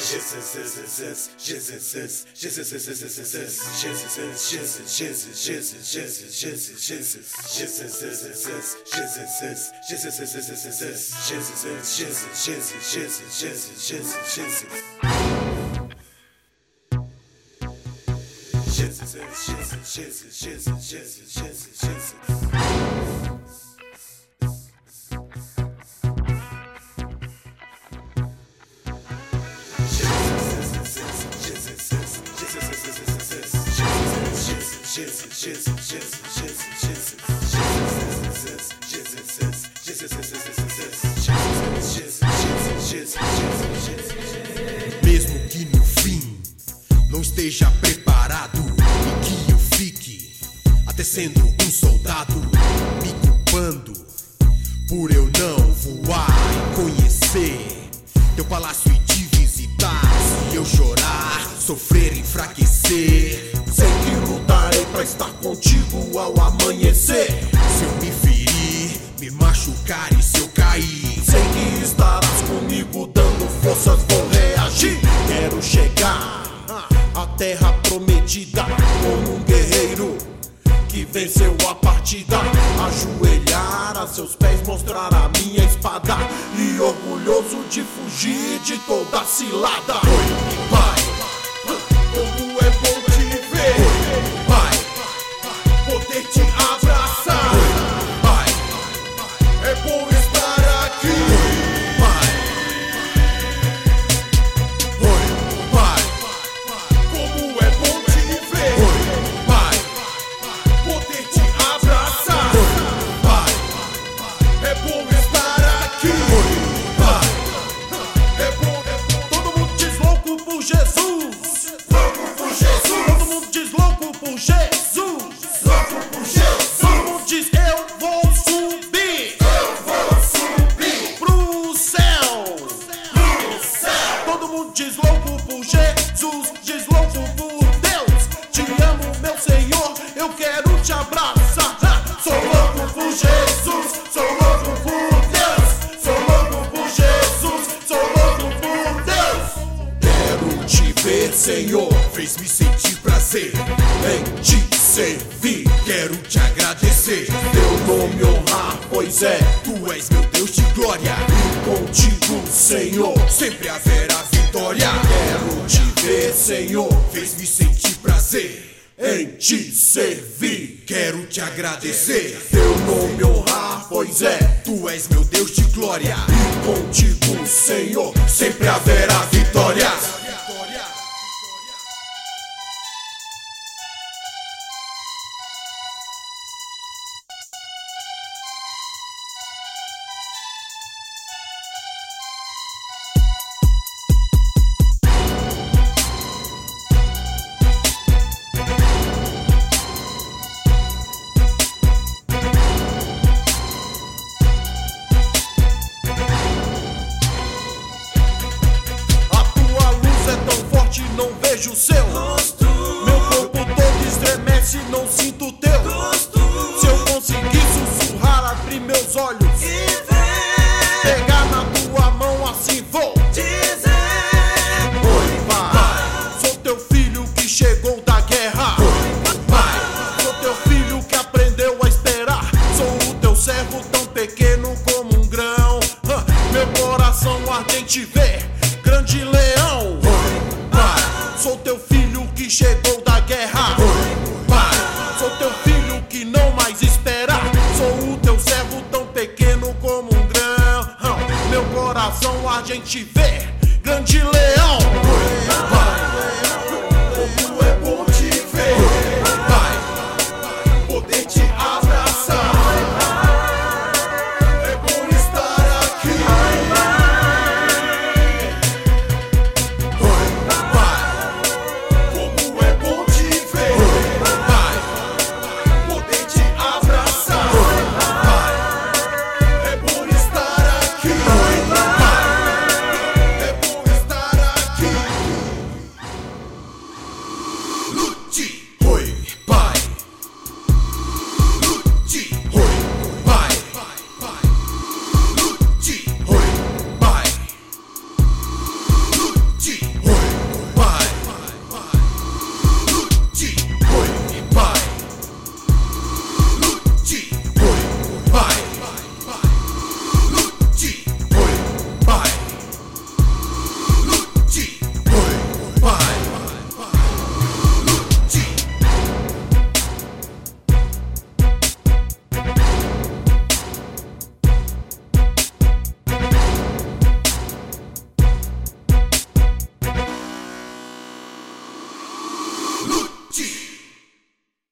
Mesmo que no fim não esteja preparado e que eu fique até sendo um soldado, me culpando por eu não voar e conhecer teu palácio e te visitar. Se eu chorar, sofrer, enfraquecer, sei que lutarei pra estar contigo ao amanhecer. Se eu me ferir, me machucar e se eu cair, sei que estarás comigo dando forças, vou reagir. Quero chegar à terra prometida como um guerreiro que venceu a partida. Ajoelhar a seus pés, mostrar a minha espada e orgulhoso de fugir de toda cilada. Oi, pai, como é bom te ver. oi, pai, Poder te abraçar. oi, pai, É bom estar aqui. oi, pai, oi, pai, Como é bom te ver. oi, pai, Poder te abraçar. oi, pai, É bom estar aqui. oi, pai. É bom. Todo mundo diz louco por Jesus. Louco por Jesus. Todo mundo diz louco por Jesus. Louco por Jesus. Todo mundo diz eu vou subir. Eu vou subir pro céu. Pro céu. Todo mundo diz louco por Jesus. Diz louco por Deus. Te amo, meu Senhor. Eu quero te abraçar. Sou louco por Jesus. Sou louco por Deus. Sou louco por Jesus. Sou louco por Deus. Quero te ver, Senhor. Fez-me sentir prazer Em te servir. Quero te agradecer. Teu nome honrar, pois é. Tu és meu Deus de glória. E contigo, Senhor, Sempre haverá vitória. quero te ver, Senhor. Fez-me sentir prazer Em te servir. Quero te agradecer. Teu nome honrar, pois é. Tu és meu Deus de glória. E contigo, Senhor, sempre haverá vitória. A tua luz é tão forte, não vejo o seu rosto. Meu corpo todo estremece, não sinto o teu gosto. Se eu conseguir sussurrar, abrir meus olhos e ver, pegar na tua mão, assim vou dizer: oi, pai, sou teu filho que chegou da guerra. Oi, pai, Sou teu filho que aprendeu a esperar. Sou o teu servo tão pequeno como um grão. Meu coração ardente vê, grande leão. oi, pai, Sou teu filho que chegou da guerra. oi, pai, Sou teu filho que não mais espera. Sou o teu servo tão pequeno como um grão. Meu coração ardente vê, grande leão. oi, pai.